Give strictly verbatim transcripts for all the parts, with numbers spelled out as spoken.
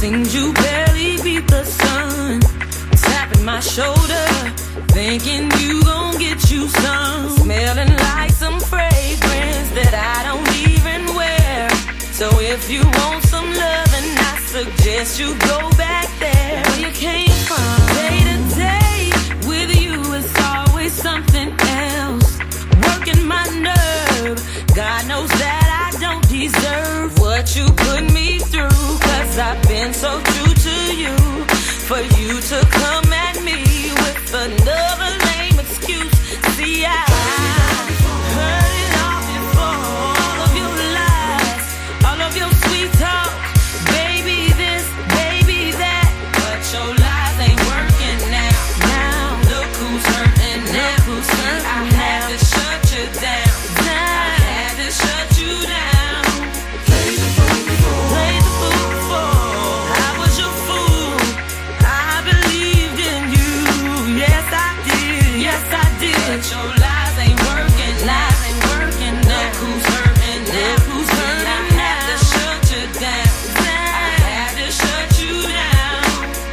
Seems you barely beat the sun. Tapping my shoulder, thinking you gon' get you some. Smelling like some fragrance that I don't even wear. So if you want some loving, I suggest you go back there where you came from. Day to day with you is always something else. Working my nerve, God knows that I don't deserve what you put me through. Cause I've been so true to you. For you to come at me with another lame excuse. See, I heard it all before. All of your lies, all of your sweet talk. Baby this, baby that. But your lies ain't working now. Now, look who's hurting now. Look who's hurting I now. Had to shut you down. down. I had to shut you down. Play the fool before. Play the fool before. I was your fool. I believed in you. Yes, I did. Yes, I did. But your lies ain't working. Lies ain't working now. Look who's hurting now. Look who's hurting now. I had to shut you down. I had to shut you down.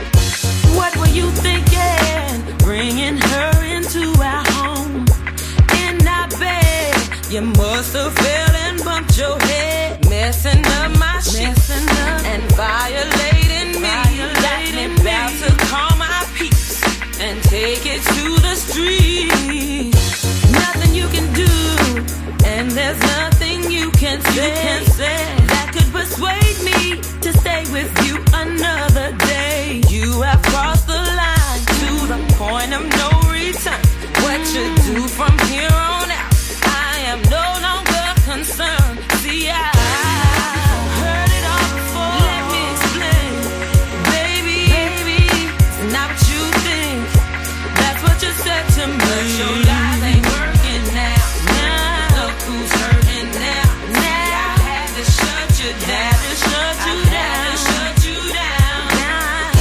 What were you thinking? Bringing her into our home. In our bed. You must have fell and bumped your head. Messing up my shit. Messing up. And violating me. Violating me. About to call my peace and take it to the street. Nothing you can do, and there's nothing you can say, you can say that could persuade me to stay with you another day. You have crossed the line to the point of no return. What you do from here on out, I am no longer concerned. See, I heard it all before. Let me explain, baby. Baby, it's not what you think. That's what you said to me. But your lies ain't working now. Now, look who's hurting now. Now, I had to shut you down. I had to shut you I down. Had to shut you down. Now,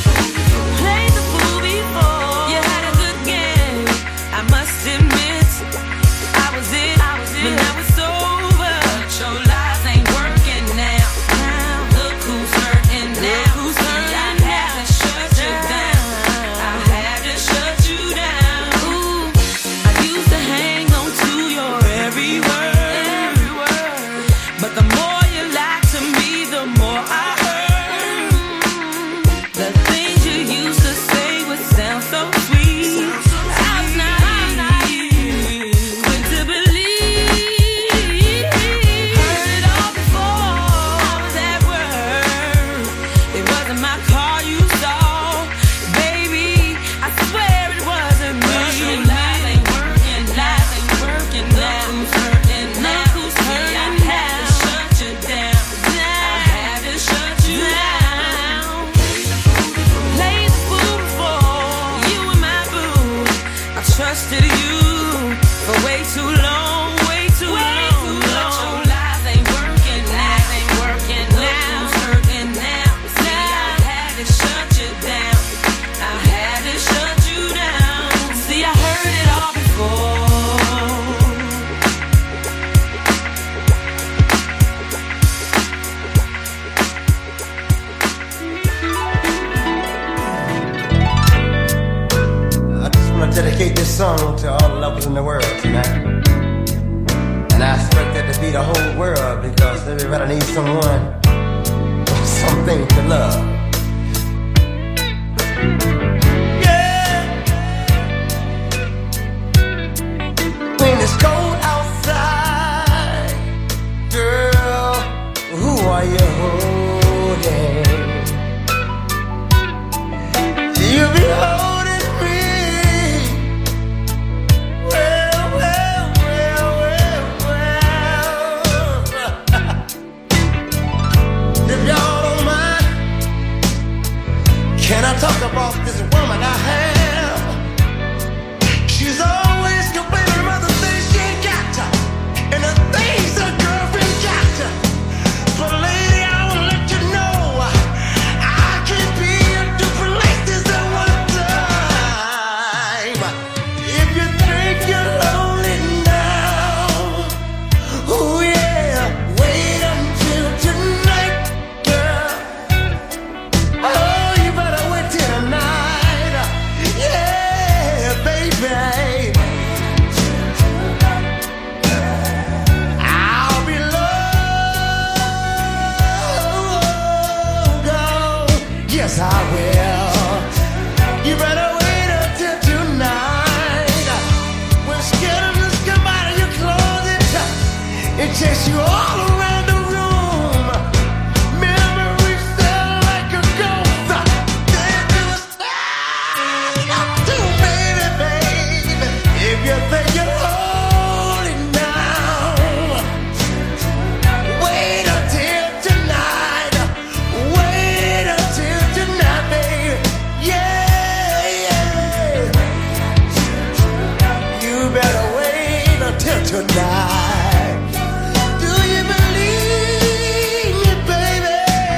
play the fool before. You had a good game. I must admit, I was it. I was it. But now it's over. But your lies ain't working now. Now, look who's hurting now. Look who's hurting I now. Had to shut you down. I had to shut you down. Ooh, I used to hang on to your every word. Every word. But the more you lied to me, the more I heard. The things you used to say would sound so sweet. I was naive, quick to believe. Heard it all before. I was at work. It wasn't my car you saw, baby. I swear it wasn't me. But your lies ain't working. Lies ain't working now. Look who's hurting now. Look who's hurting now. I had to shut you down. I had to shut you down. Play the fool before. You were my boo. I trusted you for way too long. Way too long. But your lies ain't working now. Ain't working now. Look who's hurting now. See, I had to shut you down. I had to shut you down. See, I heard it all before. I just want to dedicate this song to all the lovers in the world tonight. And I expect that to be the whole world because everybody needs someone or something to love. Yeah. When it's cold outside, girl, who are you holding? You'll be holding me. Well, well, well, well, well. If y'all don't mind, can I talk about this woman I have? She's always complaining about the things she ain't got to, and the things her girlfriend got to. But lady, I will let you know I can be in different places at one time. If you think you're lonely now, oh yeah, wait until tonight, girl. yes I will. You better wait until tonight. When skeletons come out of your closet, it takes you all around the room. Memories feel like a ghost. Then you start to baby, baby. If you think you're holding now, wait until tonight. Wait until tonight, baby. Yeah, yeah. You better wait until tonight. Do you believe me, baby?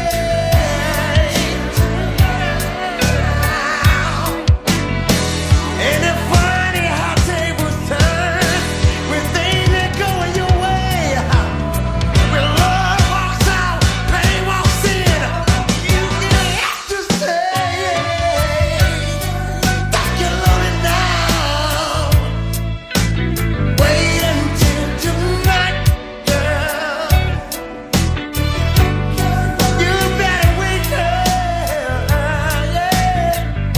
Ain't it funny how tables turn when things ain't going your way? When love walks out, pain walks in. You gonna have to say that you're lonely now. Wait until tonight, girl. You better wait, girl. Yeah.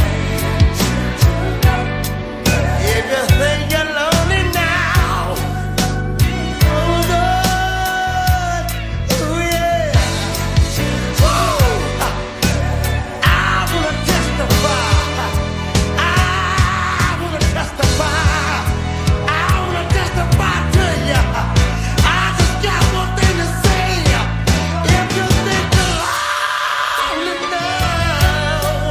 If you think you're lonely now, oh Lord, oh yeah. Woo! I wanna testify. I wanna testify. I wanna testify to you. I just got one thing to say. If you think you're lonely now,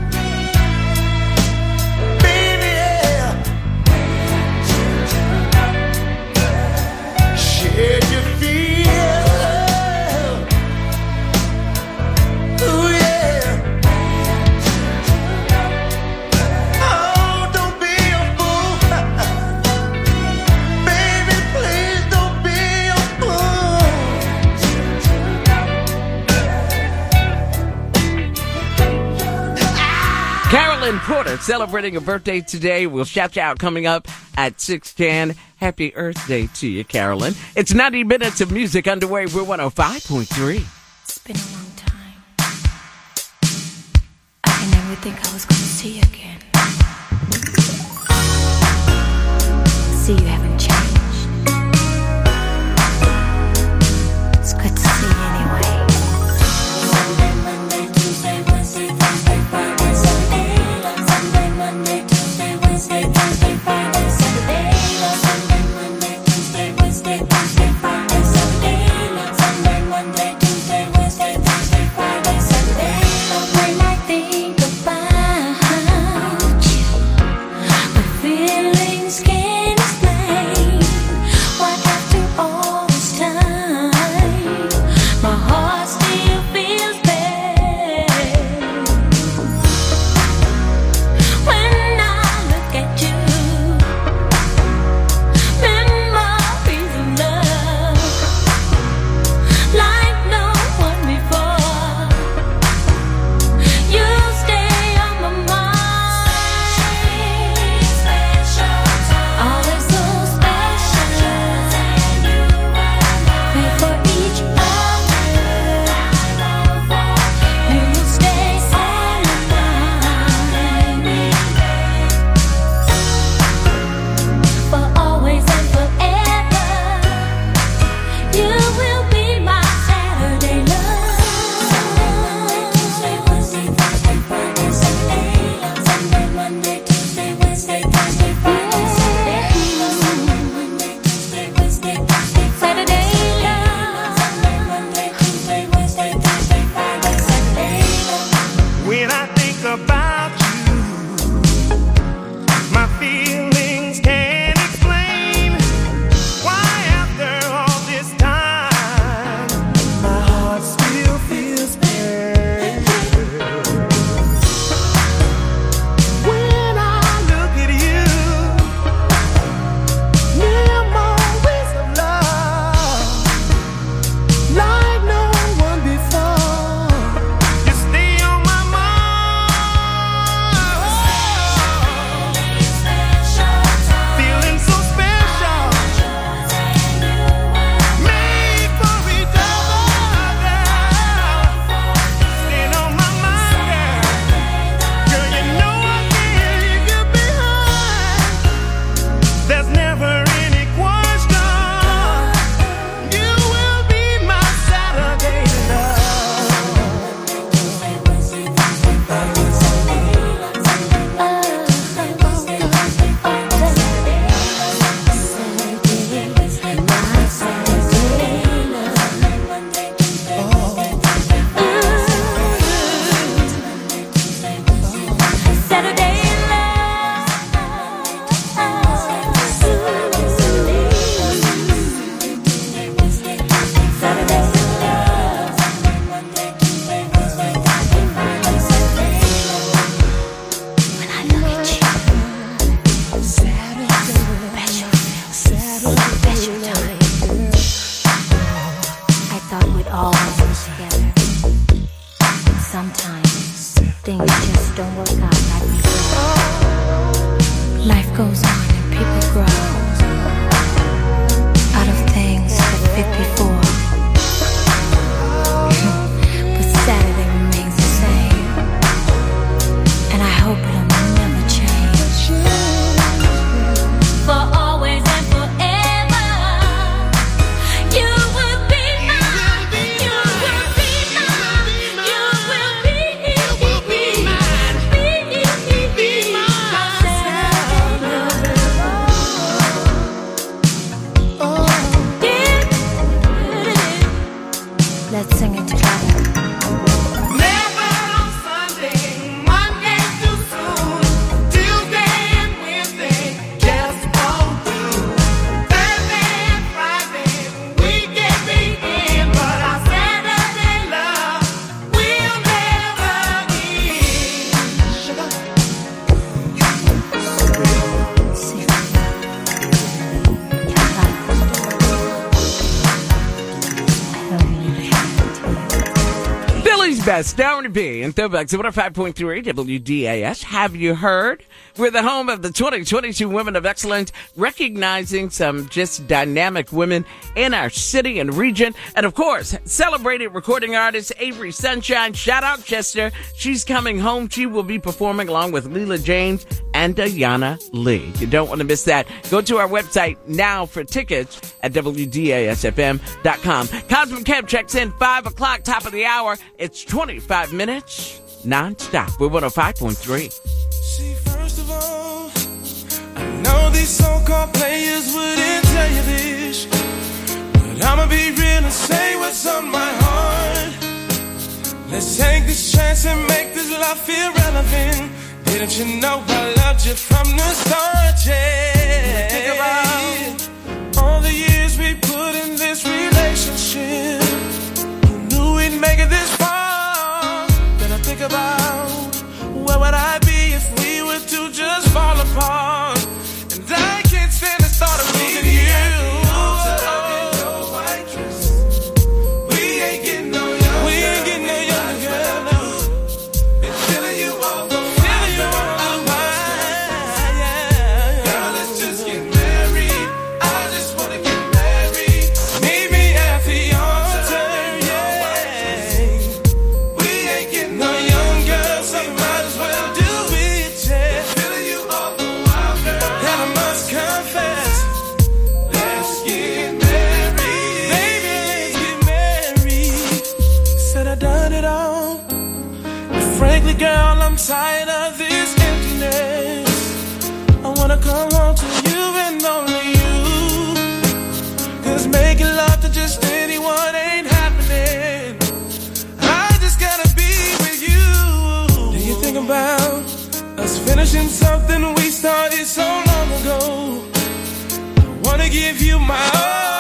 baby, yeah. Should you feel? Ooh, yeah. Oh, don't be a fool. Baby, please don't be a fool. Carolyn Porter celebrating her birthday today. We'll shout you out coming up at six ten. Happy Earth Day to you, Carolyn. It's ninety minutes of music underway. We're one oh five point three. It's been a long time. I can never think I was going to see you again. See, you haven't changed. It's good to see you anyway. Sunday, Monday, Tuesday, Wednesday, Thursday, Friday, Saturday. Sunday, Monday, Tuesday, Wednesday, Thursday, Friday, Saturday. Sunday, Monday, Tuesday, Wednesday, Thursday, Friday, Saturday. Sunday, Monday, Tuesday, Wednesday, Thursday, Friday, Saturday. When I think about you, my feelings can't explain. Why after all this time, my heart still feels bad. When I look at you, memories of love, like no one before. You stay on my mind. Special time, always so special. Pray for each other. You will stay on my mind for always and forever. You will be my Saturday love. Sunday, Monday, Tuesday, Wednesday, Thursday, Friday, Saturday. Sunday, Monday, Tuesday, Wednesday, Thursday, Friday, Saturday. Sunday, Monday, Tuesday, Wednesday, Thursday, Saturday. Sunday, Monday, Tuesday, Wednesday, Thursday, Friday, Saturday. When I think about you, my feelings can't explain why after all this time, my heart still feels pain. When I look at you, memories of love, like no one before. You stay on my mind. sometimes things just don't work out like we thought. Life goes on and people grow out of things that fit before. But Saturday remains the same, and I hope it'll never change. For always and forever, you will be mine. You will be mine. You will be, be mine. Be, be mine. Let's sing it together. Never on Sunday, Monday too soon, Tuesday and Wednesday just won't do. Thursday and Friday, weekend begin, but our Saturday love will never end. Sugar. Sing. Billy's Best, down to B, and Throwbacks at one oh five point three W D A S. Have you heard? We're the home of the twenty twenty-two Women of Excellence, recognizing some just dynamic women in our city and region. And of course, celebrated recording artist Avery Sunshine. Shout out Chester. She's coming home. She will be performing along with Leela James and Diana Lee. You don't want to miss that. Go to our website now for tickets at W D A S F M dot com. Cosmic Kev checks in five o'clock, top of the hour. It's twenty-five minutes non-stop. We're one oh five point three. See, first of all, I know these so-called players wouldn't tell you this, but I'ma be real and say what's on my heart. Let's take this chance and make this love feel relevant. Didn't you know I loved you from the start, yeah? Think about all the years we put in this relationship. Who knew we'd make it this far? Then I think about where would I be if we were to just fall apart? And I can't stand the thought of losing you. We ain't getting no younger. We ain't getting no younger, girl. No. Been feeling you all the while. Feeling you all the while. Yeah. Girl, let's just get married. I just wanna get married. Meet me at the altar, yeah. We ain't getting no younger, so we might as well do it, yeah. Feeling you all the while, girl. And I must confess, let's get married. Baby, let's get married. Said I done it all. But frankly, girl, I'm tired of this emptiness. I wanna come home to you and only you. Cause making love to just anyone ain't happening. I just gotta be with you. Do you think about us finishing something we started so long ago? I wanna give you my all.